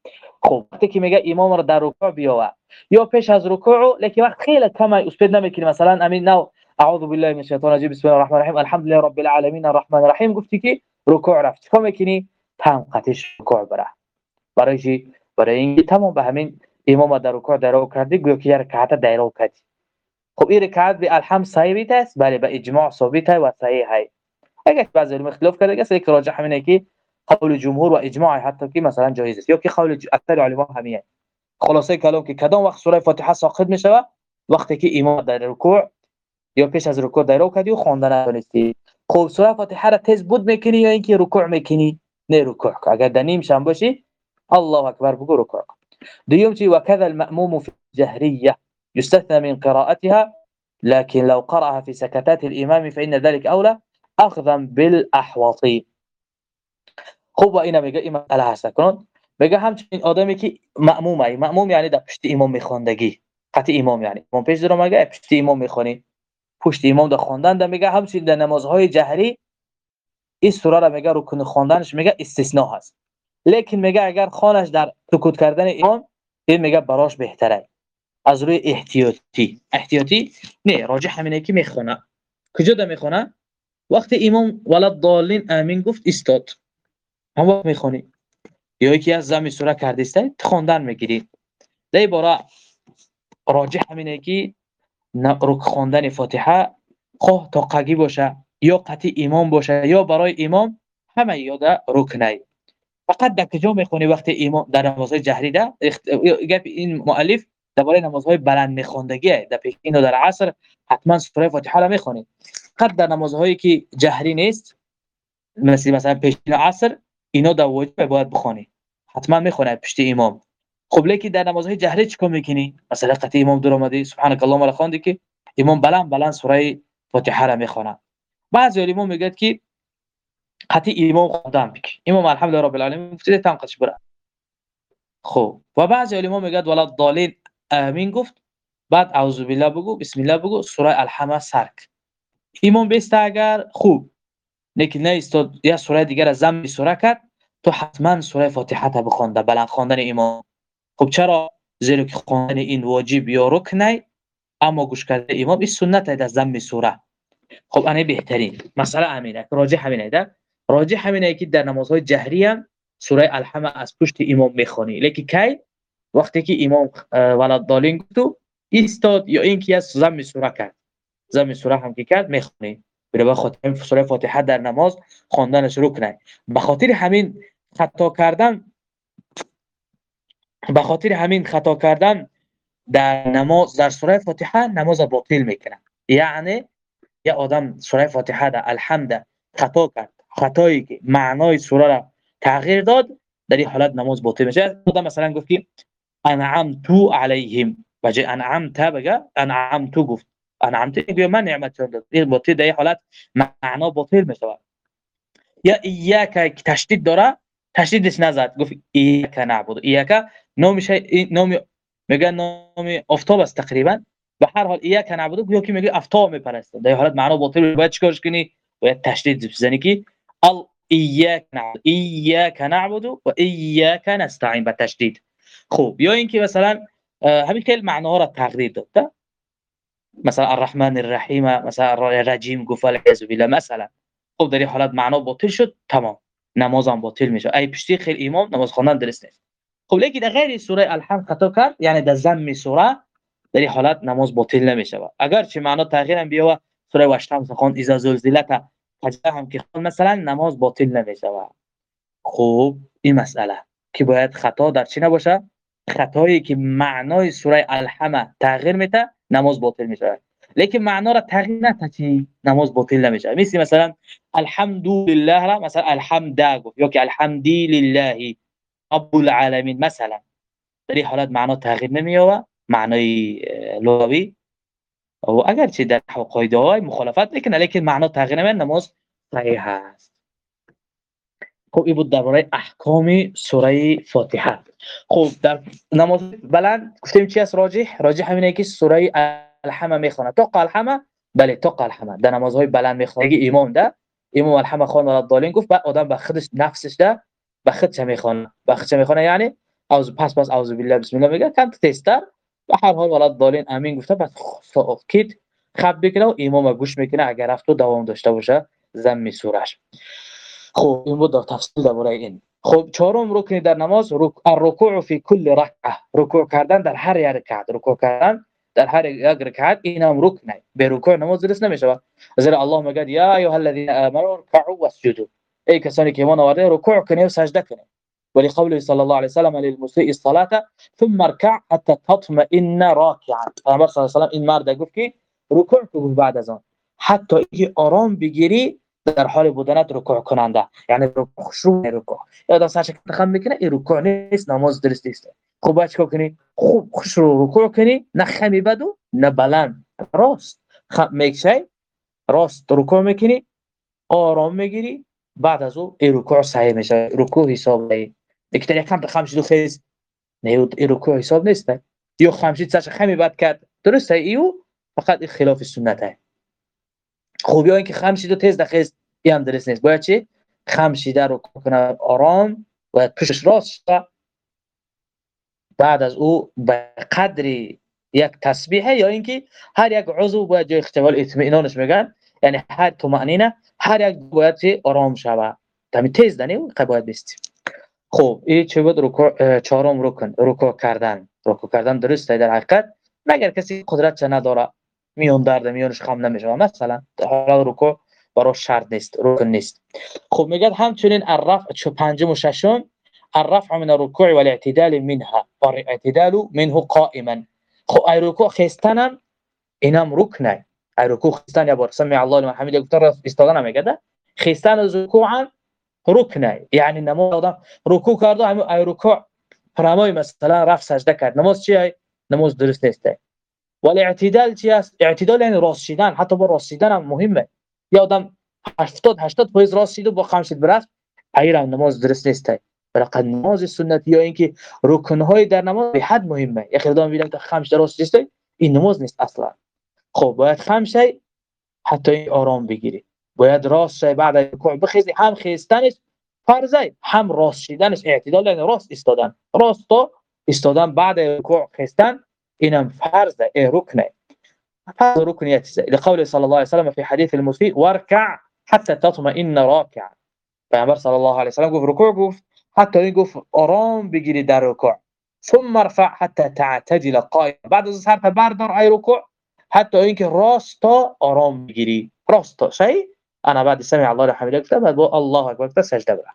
خب وقتی که میگه امام رو در رکوع بیاور یا پیش از رکوع، لیکن وقت خیلی کمه اسپید نمیکنی، مثلا امین نو اعوذ بالله من الشیطان الرجیم بسم الله الرحمن الرحیم الحمد لله رب العالمین الرحمن الرحیم گفتی که رکوع رفت، چیکار میکنی؟ تام قطعش رکوع بره. برای چی؟ برای اینکه تمام به همین امام در رکوع درو کردی، گویا که رکعت درو کردی. خب این رکعت به الحمد صحیح است، بله به اجماع ثابت است و صحیح است. اگر بعضی علما اختلاف کرده است، یک راجح همینه که قول جمهور و اجماع حتی که مثلا جایز است، یا که قول اکثر علما همینه. خلاصه کلام که کدام وقت سوره فاتحه ساقط میشوه؟ وقتی که امام در رکوع یا پیش از رکوع درو کردی و خواندن نتونستی. خب سوره فاتحه را تیز بود میکنی یا اینکه رکوع میکنی؟ نه رکوع. اگر دنیم شم باشی الله اکبر بگو رکوع. دوم چی؟ وكذا المأموم في الجهرية يستثنى من قراءتها، لكن لو قرأها في سكتات الإمام فإن ذلك أولى أخذا بالأحوطي. خب اینا میگه این مسئله هست کنون، میگه همچنین آدمی که مأمومه، مأموم یعنی در پشت امام میخواندگی، قطع امام یعنی امام پیش در میگه پشت امام میخونی، پشت امام در خواندن در میگه همچنین در نمازهای جهری این سوره را میگه رکن خواندنش میگه استثناء هست، لیکن میگه اگر خوانش در سکوت کردن امام این میگه براش بهتره از روی احتیاطی. احتیاطی نه راجح همینه که میخونه. کجا ده میخونه؟ وقتی امام ولد ضالین آمین گفت استاد هم وقت میخونی، یا یکی از زمی سوره کردیسته خواندن میگیری. در باره راجح همینه که رک خواندن فاتحه خواه تا قگی باشه یا قطع امام باشه یا برای امام همه یاده رکنه. فقط در کجا میخونی؟ وقتی امام در نمازهای جهری ده اخت... گپ این مؤلف درباره نمازهای بلند میخوندگیه، در پیشین و در عصر حتما سوره فاتحه را میخونی. فقط در نمازهایی که جهری نیست مثل مثلا پیشین و عصر اینا در واجب باید بخونی، حتما میخونه پشت امام. خب لیکن در نمازهای جهری چیکار میکنی؟ مثلا قطع امام در اومدی سبحانك اللهم را خواندی که امام بلند بلند سوره فاتحه را میخونه. بعضی علما میگن که قطع امام خواندن بک امام الحمدلله رب العالمین گفته تام قطعش بره. خب و بعضی علما میگن ولا ضالین آمین گفت بعد اعوذ بالله بگو بسم الله بگو سوره الحمد سرک امام بیست اگر خوب، لیکن نه استاد یا سوره دیگر از زم سوره کرد تو حتما سوره فاتحه تا بخونده بلند خواندن امام. خب چرا؟ زیرا که خواندن این واجب یا رکنه، اما گوش کردن امام این سنت است از زم سوره. خب انا بهترین مسئله همینه، راجح همینه ده راجح همینه که در نمازهای جهری هم سوره الحمد از پشت امام میخونی، لیکن کی؟ وقتی که امام ولد ضالین گفت استاد یا اینکه از زم سوره کرد، زم سوره هم که کرد میخونی. برای خاطر سوره فاتحه در نماز خواندنش رکنه. به خاطر همین خطا کردن به خاطر همین خطا کردن در نماز در سوره فاتحه نماز باطل میکنه. یعنی یا آدم سوره فاتحه در الحمد خطا کرد، خطایی که معنای سوره را تغییر داد، در این حالت نماز باطل میشه. آدم مثلا گفت که انعمت علیهم بجای انعمت بگه انعمت گفت انعمت میگه من نعمت داد، این باطل در این حالت معنا باطل میشه. یا ایاک تشدید داره تشدیدش نزد گفت ایاک نعبد ایاک نامش نام میگه نام آفتاب است تقریبا. به هر حال ایاک نعبد یا که میگه آفتاب میپرسته، در حالت معنا باطل. باید چیکارش کنی؟ باید تشدید بزنی که ال ایاک نعبد ایاک نعبد و ایاک نستعین با تشدید. خوب یا اینکه مثلا همین خیلی معنا را تغییر داد، مثلا الرحمن الرحیم مثلا رجیم گفت العزو بالله مثلا. خب در این حالت معنا باطل شد، تمام نمازم باطل میشه. ای پشتی خیلی امام نماز خواندن درست نیست. خب لیکن در غیر سوره الحمد خطا کرد، یعنی در ضم سوره، در این حالت نماز باطل نمیشه. اگر چه معنا تغییر هم بیا و سوره وشتم خوند اذا زلزلت فجأه هم که خوند مثلا نماز باطل نمیشه. خب این مسئله که باید خطا در چی نباشه؟ خطایی که معنای سوره الحمد تغییر میده نماز باطل میشه، لیکن معنا را تغییر نده چی نماز باطل نمیشه. مثل مثلا الحمدلله را مثلا الحمد گفت یا که الحمدی لله رب العالمین مثلا، در این حالت معنا تغییر نمییابه معنای لغوی، و اگر چه در قاعده های مخالفت میکنه لیکن معنا تغییر نمیده نماز صحیح است. خب این بود درباره احکام سوره فاتحه. خب در نماز بلند گفتیم چی است راجح؟ راجح همینه که سوره الحمد میخونه تا الحمد، بله تا الحمد در نمازهای بلند میخونه. اگه امام ده امام الحمد خوان ولا ضالین گفت بعد آدم به خودش نفسش ده به خودش میخونه، به خودش میخونه یعنی اعوذ پس پس اعوذ بالله بسم الله میگه کم تستر به هر حال ولد دالین امین گفته بعد کید خب بکنه و امام گوش میکنه اگر رفت و دوام داشته باشه زم سورش. خب این بود تفصیل درباره این. خب چهارم رکن در نماز الرکوع فی کل رکعه، رکوع کردن در هر یک رکعت، رکوع کردن در هر یک رکعت این هم رکنه، به رکوع نماز درست نمیشه. زیرا الله میگه یا ایها الذین آمنوا ارکعوا واسجدوا، ای کسانی که ایمان آورده رکوع کنید و سجده کنید. ولی قوله صلی الله علیه و سلم للمسیء الصلاه ثم اركع حتى تطمئن راکعا، پیامبر صلی الله علیه و سلم این مرد گفت که رکوع کن بعد از آن حتی اینکه آرام بگیری در حال بودنت رکوع کننده، یعنی رکوع خشوع رکوع. یادم سرش خم میکنه این رکوع نیست، نماز درست نیست. خوب باید چیکار کنی؟ خوب خشوع رکوع کنی، نه خمی بدو نه بلند، راست خم میکشی، راست رکوع میکنی، آرام میگیری، بعد از او این رکوع صحیح میشه، رکوع حساب نیست. دیگه یکم به خمش دو خیز نه این رکوع حساب نیست. یا خمشید سرش خمی بد کرد درسته، ایو فقط این خلاف سنته. خوبی ها این که خمشید و تیز دخیز این هم درست نیست. باید چی؟ خمشیده رو کنه آرام، باید پشش راست شده، بعد از او به قدری یک تسبیحه یا اینکه هر یک عضو باید جای اختبال اطمینانش میگن، یعنی هر طمأنینه هر یک باید چی آرام شوه، تمی تیز دنی و باید بیستی. خب این چه بود؟ رکوع چهارم رکن، رکوع کردن. رکوع کردن درسته در حقیقت، مگر کسی قدرت چه نداره میون درد میونش خم نمیشه مثلا، حالا رکوع برای شرط نیست، رکن نیست. خب میگه همچنین الرفع، چه پنجم و ششم الرفع من الركوع والاعتدال منها والاعتدال منه قائما. خب ای رکوع خستنم اینم رکنه، ای رکوع خستن یا بر سمع الله لمن حمده گفت استادن میگه خستن از رکوع رکنه، یعنی نماز آدم رکوع کرده همین ای رکوع فرمای مثلا رفع سجده کرد، نماز چیه؟ نماز درست نیست. ولی اعتدال چی است؟ اعتدال یعنی راست شدن، حتی با راست شدن هم مهمه. یا آدم هشتاد هشتاد درصد راست شد و با خمسید برفت، ایران نماز درست نیست. بلکه نماز سنتی یا اینکه رکن‌های در نماز به حد مهمه. یه خیلی آدم میگن که خمس درست نیست، این نماز نیست اصلا. خب باید خمس حتی آرام بگیری، باید راست شای بعد از رکوع بخیزی، هم خیستنش فرضه هم راست شدنش. اعتدال یعنی راست ایستادن، راست تو ایستادن بعد رکوع خیستن اینم فرضه، ای رکنه. فرض رکنیت لقول صلی الله علیه و سلم فی حدیث المسیء وارکع حتی تطمئن راکعا. پیامبر صلی الله علیه و سلم گفت رکوع گفت حتی این گفت آرام بگیری در رکوع، ثم ارفع حتی تعتدل قائما، بعد از حرف بردار ای رکوع حتی اینکه راست تا آرام بگیری، راست تا شی انا بعد سمع الله لمن حمده گفت بعد با الله اکبر گفت سجده بر.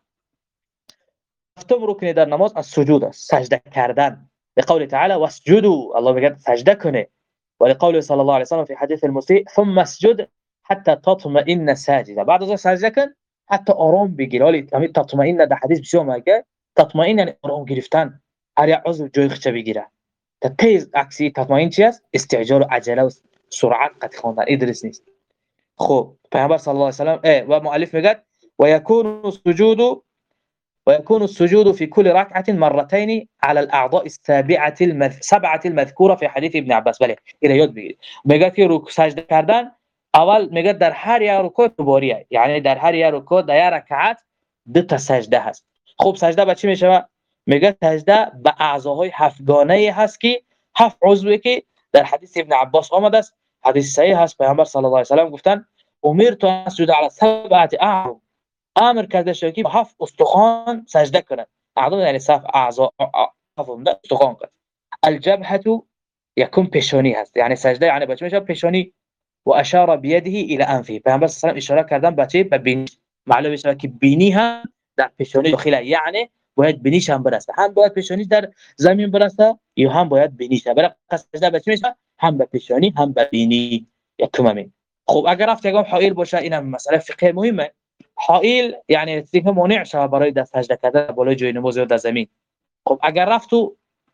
هفتم رکن در نماز از سجود است، سجده کردن. به قول تعالی واسجدوا، الله میگه سجده کنه. و قول صلی الله علیه و سلم فی حدیث المسیء ثم اسجد حتی تطمئن ساجدا، بعد از سجده کن حتی آرام بگیر. ولی همین تطمئن در حدیث بسیار میگه تطمئن یعنی آرام گرفتن، هر یک عضو جای خودش بگیره. تیز عکسی تطمئن چی است؟ استعجال و عجله و سرعت قد خواندن، این درست نیست. خب پیامبر صلی الله علیه و سلم و مؤلف میگه و یکون السجود ويكون السجود في كل ركعة مرتين على الأعضاء السابعة السبعة المذكورة في حديث ابن عباس. بله اینو یاد بگیرید. میگه که رکوع سجده کردن اول میگه در هر یک رکوع دوباره، یعنی در هر یک رکوع در یک رکعت دو تا سجده هست. خب سجده به چی میشه؟ میگه سجده به اعضاهای هفتگانه هست که هفت عضوی که در حدیث ابن عباس آمده است، حدیث صحیح هست. پیامبر صلی الله علیه و سلم گفتن امرت ان اسجد على سبعة اعضاء، امر کرده شد که هفت استخوان سجده کنند. اعضا یعنی صف اعضا هفتم استخوان کنند. الجبهه یکون پیشانی هست، یعنی سجده یعنی بچه میشه پیشانی. و اشار بیده الى انفه، پیامبر صلی الله علیه و سلم اشاره کردن بچه به بینی. معلومه میشه که بینی هم در پیشانی داخله، یعنی باید بینیش هم برسه، هم باید پیشانی در زمین برسه یا هم باید بینیش. برای سجده بچه میشه هم به پیشانی هم به بینی یکم همین. خب اگر رفت یگام حائل باشه اینم مسئله فقهی مهمه. حائل یعنی چیزی که مانع شوه برای دست سجده کردن بالای جای نماز یا در زمین. خب اگر رفت تو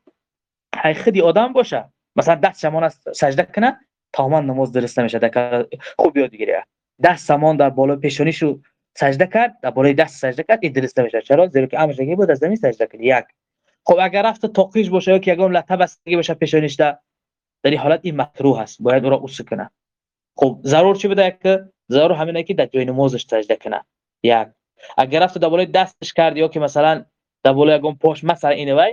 خودی آدم باشه مثلا دست شمان سجده کنه تمام نماز درست نمیشه. در خوب یاد بگیره دست شمان در بالای پیشانیشو سجده کرد، در بالای دست سجده کرد، این درست نمیشه. چرا؟ زیرا که امرش میگه بود از زمین سجده کنی. یک. خب اگر رفت تاقیش باشه یا که یگام لطه بستگی باشه پیشانیش در این حالت این مکروه است، باید او را اوس کنه. خب ضرور چی بده که ضرور همینه که در جای نمازش سجده کنه. یک. اگر رفت در بالای دستش کرد یا که مثلا در بالای یگام پاش مثلا اینه وای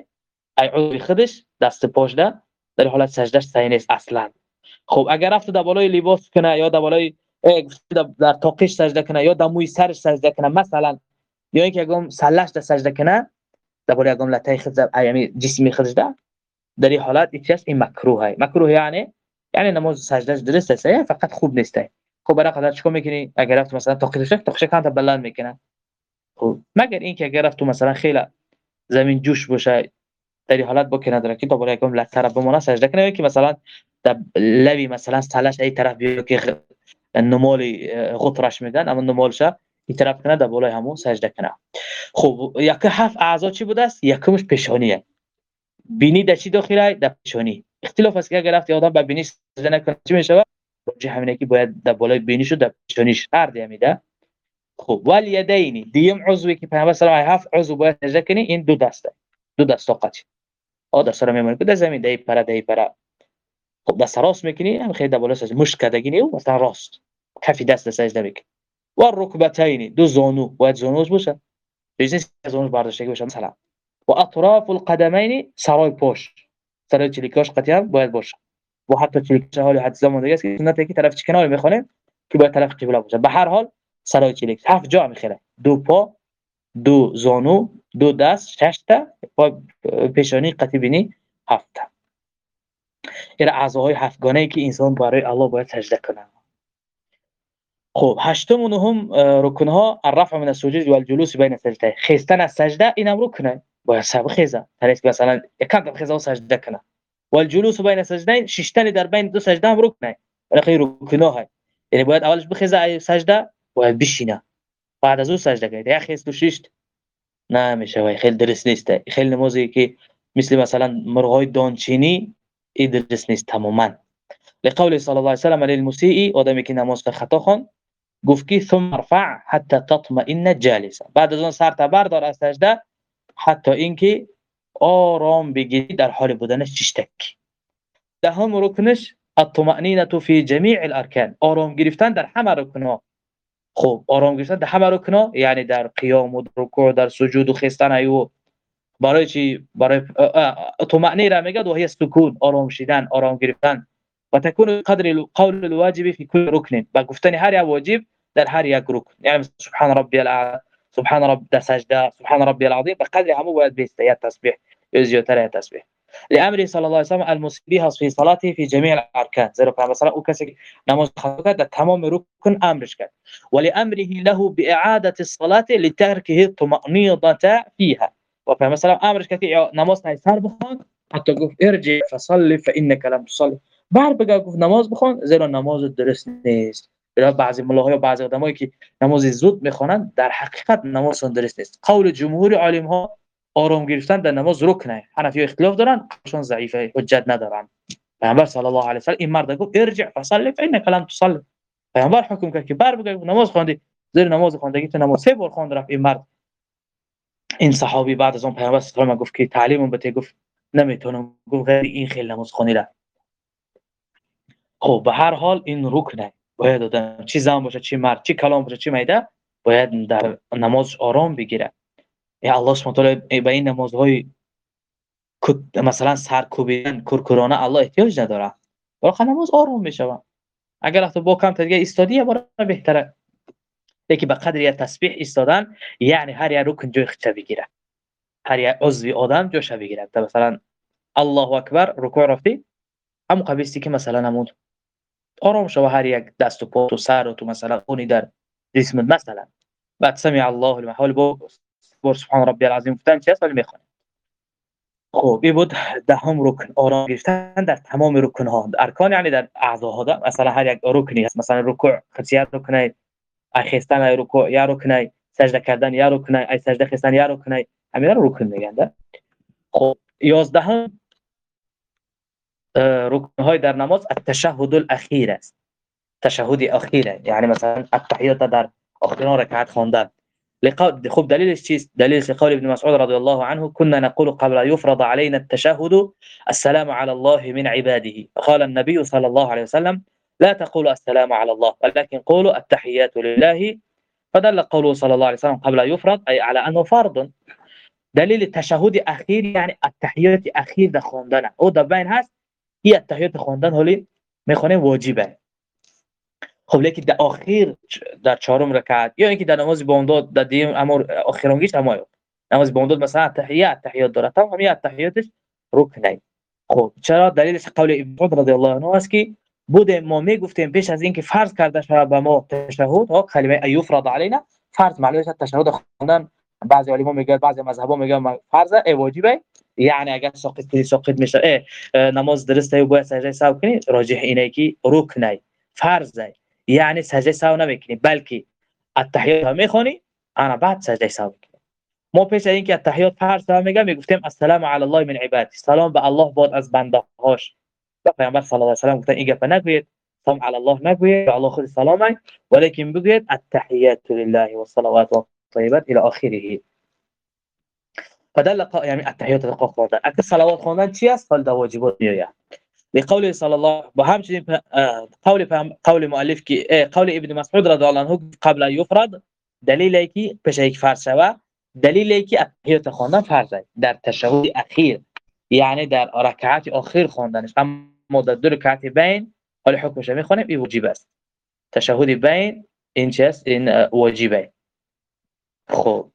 ای عضو خودش دست پاش ده در حالت سجدهش صحیح نیست اصلا. خب اگر رفت در بالای لباس کنه یا در بالای در, در تاقش سجده کنه یا در موی سرش سجده کنه مثلا، یا اینکه اگم سلش ده سجده کنه در بالای اگم لته خود یعنی جسمی خودش ده، در این حالت ایچ این مکروه های. مکروه یعنی یعنی نماز سجدهش درست است فقط خوب نیست. خب برای قدر چیکار میکنی اگر رفت مثلا تاقش تاقش کانت بلند میکنه. خب مگر اینکه اگر رفت مثلا خیلی زمین جوش باشه در این حالت با که نداره که دوباره یکم لطر بمونه سجده کنه که مثلا در لوی مثلا سالش ای طرف بیاد که نمالی غطرش میگن اما نمالش این طرف کنه در بالای همون سجده کنه. خب یک هفت اعضا چی بوده است؟ یکمش پیشانیه. بینی در چی داخله؟ در پیشانی. اختلاف است که اگر رفت آدم به بینی سجده نکنه چی میشه؟ وجه همینه که باید در بالای بینیش و در پیشانیش هر دی میده. خب والیدین دیم عضوی که پیامبر صلی الله علیه و هفت عضو باید سجده کنی این دو دسته. دو دست فقط. آ دست را میمونه که در زمین دهی پره دهی پره. خب دست راست میکنی هم خیلی بالا سجده مشت کدگی نیو مثلا راست کفی دست سجده میکنی. و رکبتین دو زانو باید زانوش باشه. بیشتر زانوش برداشته باشه مثلا. و اطراف القدمین سرای پاش. سرای چلیکاش قطعا باید باشه. و حتی چلیکاش حالی حد زمان دیگه است که سنت یکی طرف چکناری میخونه که باید طرف قبله باشه. به هر حال سرای چلیک هفت جا میخوره. دو پا، دو زانو، دو دست، شش تا، پا پیشانی قطعی بینی هفت تا. این اعضاهای هفتگانه‌ای که انسان برای الله باید سجده کنه. خب هشتم و نهم رکن‌ها الرفع من السجود والجلوس بین السجدتين. خیستن از سجده اینم رکنه. باید سب خیزه. طریق مثلا یکم خیزه و سجده کنه. والجلوس بین السجدتين ششتن در بین دو سجده هم رکنه. ولی رکن‌ها یعنی باید اولش بخیزه سجده باید بشینه. بعد از اون سجده کنه. یا خیز تو ششت نه میشه خیلی درست نیست. خیلی نمازی که مثل مثلا مرغای دانچینی این درست نیست تماما. لقول صلی الله علیه و سلم للمسیء آدمی که نماز خطا خوان گفت که ثم ارفع حتى تطمئن جالسا. بعد از اون سر تا بردار از سجده حتی اینکه آرام بگیری در حال بودنش چشتک. دهم رکنش الطمأنینة فی جمیع الارکان. آرام گرفتن در همه رکن‌ها. خب آرام گرفتن در همه رکن‌ها یعنی در قیام و رکوع در سجود و خیستن ایو برای چی برای طمأنینه میگه و هی سکون آرام شدن آرام گرفتن و تكون قدر القول الواجب في كل ركن. با گفتن هر یک واجب در هر یک رکن یعنی سبحان ربي الاعلى سبحان رب در سجده سبحان ربي العظیم به قدر همو باید بیست یا تسبیح یا زیادتر یا تسبیح. لامر صلی الله علیه و سلم المسبح في صلاته في جميع الاركان. زیرا پیامبر مثلا او کسی نماز خطا در تمام رکن امرش کرد. ولامره له باعاده الصلاه لتركه الطمأنينه فيها. و پیامبر مثلا امرش کرد که نماز سر بخوان حتی گفت ارجع فصلی فانك لم تصلي. بر بگه گفت نماز بخوان زیرا نماز درست نیست. برای بعضی ملاها یا بعضی آدمایی که نماز زود میخوانند در حقیقت نمازشون درست نیست. قول جمهور عالم ها آرام گرفتن در نماز رکنه. حنفی اختلاف دارن چون ضعیفه حجت ندارن. پیامبر صلی الله علیه و سلم این مرد گفت ارجع فصلی فانك لم تصلي. پیامبر حکم کرد که بر بگه نماز خواندی زیرا نماز خواندگی تو نماز سه بار خواند رفت. این مرد این صحابی بعد از اون پیامبر صلی الله علیه و سلم گفت که تعلیمم بده گفت نمیتونم گفت غیر این خیلی نماز خوانی را. خب به هر حال این رکنه. باید آدم چی زن باشه چی مرد چی کلام باشه چی میده باید در نماز آرام بگیره. یا الله سبحانه و تعالی به این نمازهای مثلا سر کوبیدن کرکرانه الله احتیاج نداره. واقعا نماز آرام میشه. اگر وقت با کم تدگی استادی برای بهتره. یکی به قدر یک تسبیح ایستادن یعنی هر یک رکن جای خودش بگیره. هر یک عضو آدم جاش بگیره. مثلا الله اکبر رکوع رفتی هم قبیستی که مثلا نمود آرام شو هر یک دست و پا و سر و تو مثلا اونی در جسم مثلا بعد سمع الله لمن حول با سبحان ربي العظیم گفتن چه اصلا میخونه. خب این بود دهم رکن آرام گرفتن در تمام رکن ها ارکان یعنی در اعضاها. مثلا هر یک رکنی هست مثلا رکوع خصیت رکنه خیستن ای رکوع یا رکنه سجده کردن یا رکنه ای سجده خیستن یا رکنه همین رو رکن میگن. خب یازدهم رکن‌های در نماز التشهد الاخیر است. تشهد اخیره یعنی مثلا التحیات در آخرین رکعت خواندن. لقد خب دلیلش چیست؟ دلیلش قول ابن مسعود رضی الله عنه كنا نقول قبل ان يفرض علينا التشهد السلام على الله من عباده. قال النبي صلى الله عليه وسلم لا تقولوا السلام على الله ولكن قولوا التحيات لله. فدل قوله صلى الله عليه وسلم قبل ان يفرض اي على انه فرض. دلیل تشهد اخیر یعنی التحیات اخیر در خواندن او در بین هست. این التحیات خواندن حالی میخونه واجبه. خب لیکن در آخر در چهارم رکعت یا اینکه در نماز بامداد در دیم امر آخرانگیش هم آید نماز بامداد مثلا تحیات التحیات داره تمام همین التحیاتش رکنه. خب چرا؟ دلیلش قول ابن مسعود رضی الله عنه است که بوده ما میگفتیم پیش از اینکه فرض کرده شود به ما تشهد ها کلمه ایفرض علینا فرض معلومه تشهد خواندن بعضی علما میگن بعضی مذهبا میگن فرضه ای واجبه، یعنی اگر ساقط کنی ساقط میشه نماز درسته و باید سجده سهو کنی، راجح اینه که رکنه فرضه، یعنی سجده سهو نمیکنی بلکه التحیات هم میخونی انا بعد سجده سهو میکنی. ما پیش از اینکه التحیات فرض هم میگم میگفتیم السلام علی الله من عباده، سلام به الله باد از بنده هاش. پیامبر صلی الله علیه و سلم گفتن این گپ نگوید، سلام علی الله نگوید، الله خود سلامه، ولیکن بگوید التحیات لله والصلوات والطیبات الى آخره. فدل یعنی التحیات خواندن. اگه صلوات خواندن چی است؟ فل واجبات میآید. لقول صلی الله و همچنین قول قول مؤلف که قول ابن مسعود رضی الله عنه قبل ان یفرض دلیلی که پیش یک فرض شوه، دلیلی که التحیات خواندن فرض است در تشهد اخیر، یعنی در رکعات آخر خواندنش. اما در دو رکعت بین حال حکمش میخونیم این واجب است. تشهد بین این چیست؟ این واجبه. خب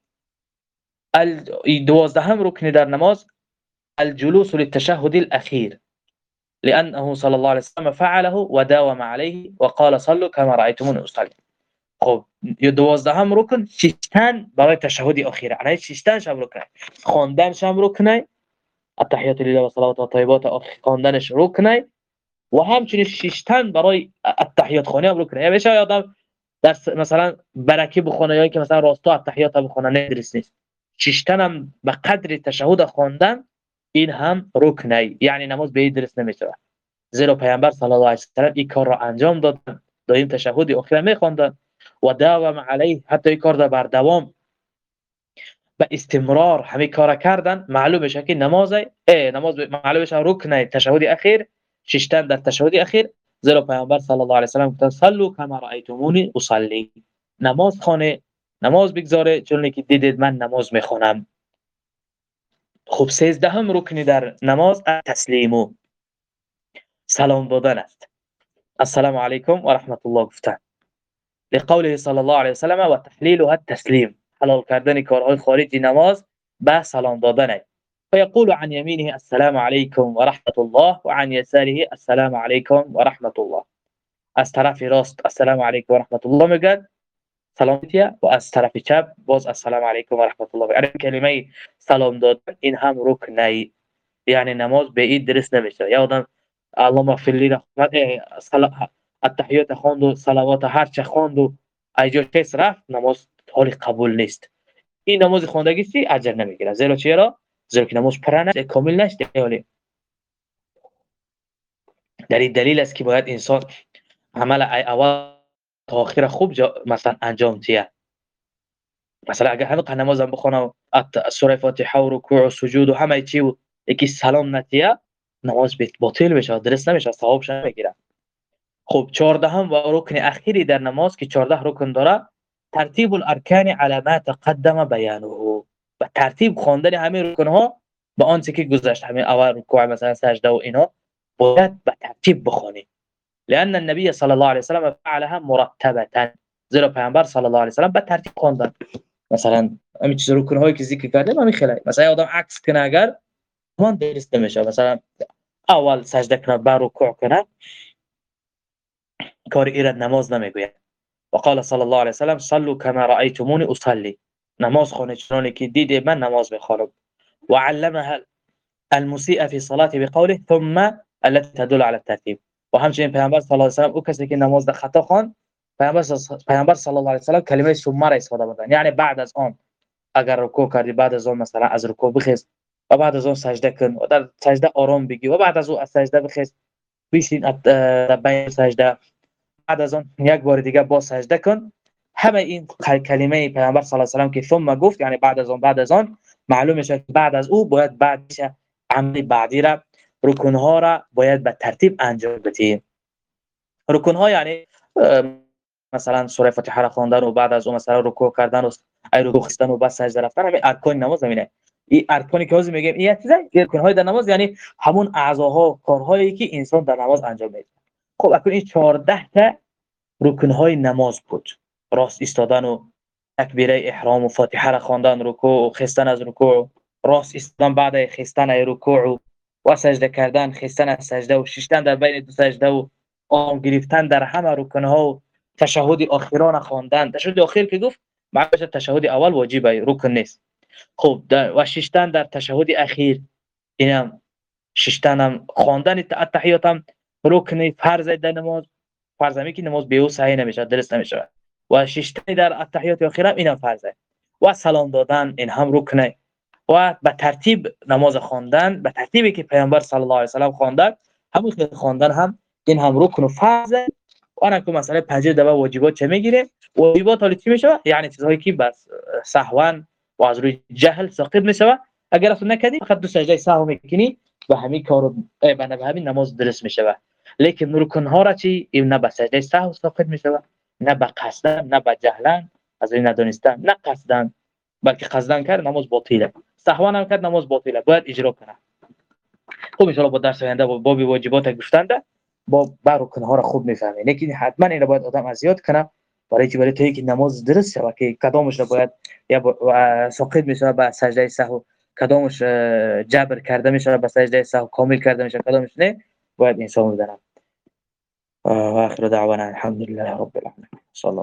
دوازدهم رکن در نماز الجلوس للتشهد الاخير لانه صلى الله عليه وسلم فعله وداوم عليه وقال صلوا كما رايتموني اصلي. خب دوازدهم رکن ششتن برای تشهد اخیر، یعنی ششتن شب رکنه، خواندنش هم رکنه، التحیات لله و صلوات و طیبات خواندنش رکنه و همچنین ششتن برای التحیات خوانی هم رکنه. یعنی شاید آدم در مثلا برکی بخونه یا اینکه مثلا راستا التحیات بخونه ندرس نیست، ششتن هم به قدر تشهد خواندن این هم رکنه، یعنی نماز به این درست نمیشه. زیرا پیامبر صلی الله علیه و سلم این کار را انجام داد، دائم تشهد اخیر میخواندن و داوم علیه، حتی این کار را بر دوام به استمرار همین کارا کردن. معلوم میشه که نماز ای نماز معلوم میشه رکن تشهد اخیر ششتن در تشهد اخیر، زیرا پیامبر صلی الله علیه و سلم گفت صلوا کما رأیتمونی اصلی، نماز خانه نماز بگذاره چون که دیدید من نماز میخونم. خب سیزدهم رکنی در نماز تسلیمو سلام دادن است. السلام علیکم و رحمت الله گفتن لقوله صلی الله علیه و سلم و تحلیلها التسلیم، حلال کردن کارهای خارجی نماز به سلام دادن است. فيقول عن يمينه السلام عليكم ورحمة الله وعن يساره السلام عليكم ورحمة الله. از طرف راست السلام علیکم و رحمت الله میگه سلامتیه و از طرف چپ باز السلام علیکم و رحمت الله. یعنی کلمه سلام دادن این هم رکنه، یعنی نماز به این درست نمیشه. یا آدم اللهم اغفر لی رحمت التحیات خواند و صلوات هر چه خواند و ایجا کس رفت نماز حال قبول نیست. این نماز خواندگی سی اجر نمیگیره. زیرا چرا؟ زیرا که نماز پرانه کامل نشده. ولی در این دلیل است که باید انسان عمل اول تا آخر خوب جا مثلا انجام تیه. مثلا اگر همه نماز هم بخونه سوره فاتحه و رکوع و سجود و همه چی و یکی سلام نتیه نماز باطل بشه، درست نمیشه، ثوابش نمیگیره. خب چهاردهم و رکن اخیری در نماز که چهارده رکن داره ترتیب الارکان علی ما تقدم بیانه، و ترتیب خواندن همه رکن ها به آنچه که گذشت، همین اول رکوع مثلا سجده و اینا باید به ترتیب بخونی. لأن النبي صلى الله عليه وسلم فعلها مرتبة، زیرا پیامبر صلی الله علیه و سلم به ترتیب خواندن. مثلا همین چیز رکن هایی که ذکر کردیم همین خیلی، مثلا آدم عکس کنه اگر من درست نمیشه، مثلا اول سجده کنه بعد رکوع کنه کار ایراد نماز نمیگوید. و قال صلی الله علیه و سلم صلوا كما رأيتموني اصلي، نماز خونه چنانی که دیدی من نماز میخوانم. و علمها المسيء في صلاته بقوله ثم التي تدل على الترتيب. و همچنین پیامبر صلی الله علیه و سلم او کسی که نماز خطا خواند، پیامبر پیامبر صلی الله علیه و سلم کلمه ثم را استفاده بودن، یعنی بعد از آن اگر رکوع کردی بعد از آن مثلا از رکوع بخیز و بعد از آن سجده کن و در سجده آرام بگی و بعد از اون از سجده بخیز بشین در بین سجده، بعد از آن یک بار دیگه با سجده کن. همه این کلمه پیامبر صلی الله علیه و سلم که ثم گفت یعنی بعد از آن بعد از آن معلوم میشه که بعد از او باید بعدش عمل بعدی را رکن ها را باید به ترتیب انجام بدیم. رکن ها یعنی مثلا سوره فاتحه را خواندن و بعد از اون مثلا رکوع کردن و ای رکوع خستن و بعد سجده رفتن، همین ارکان نماز همینه. این ارکانی که حاضر میگیم این چیزا رکن‌های در نماز یعنی همون اعضاها کارهایی که انسان در نماز انجام میده. خب اکنون این چهارده تا رکن‌های نماز بود. راست ایستادن و تکبیره احرام و فاتحه را خواندن، رکوع و خستن از رکوع، راست ایستادن بعد خستن از رکوع و سجده کردن، خستن از سجده و شیشتن در بین دو سجده و آرام گرفتن در همه رکن‌ها و تشهد اخیران خواندن. تشهد اخیر که گفت معنیش تشهد اول واجبه، رکن نیست. خب و شیشتن در تشهد اخیر، اینم شیشتن هم خواندن التحیات هم رکن فرض در نماز، فرض می که نماز به او صحیح نمیشه، درست نمیشه. و شیشتن در التحیات اخیر هم اینم فرضه. و سلام دادن این هم رکنه. و به ترتیب نماز خواندن، به ترتیبی که پیامبر صلی الله علیه و سلم خواندن، همون خواندن هم این هم رکن و فرضه. و انا که مسئله پنج دبه واجبات چه میگیره؟ واجبات حالی چی میشه؟ یعنی چیزهایی که بس سهوان و از روی جهل ساقط میشه. اگر اصلا نکردی فقط دو سجده سهو میکنی و همین کارو به همین نماز درست میشه. لیکن رکن ها را چی؟ این نه به سجده سهو ساقط میشه، نه به قصدن، نه به جهلن، از این ندونستن، نه قصدن، بلکه قصدن کرد نماز باطله، سهوان هم کرد نماز باطله، باید اجرا کنه. خب ان شاء الله با درس آینده با باب واجبات گفتنده با بر رکن ها را خوب میفهمه. لیکن حتما این را باید آدم ازیاد کنه برای که برای تا که نماز درست شه و که کدامش را باید یا با ساقط میشه به سجده سهو، کدامش جبر کرده میشه به سجده سهو کامل کرده میشه، کدامش نه، باید انسان بدونه. و آخر دعوانا الحمد لله رب العالمين. صلى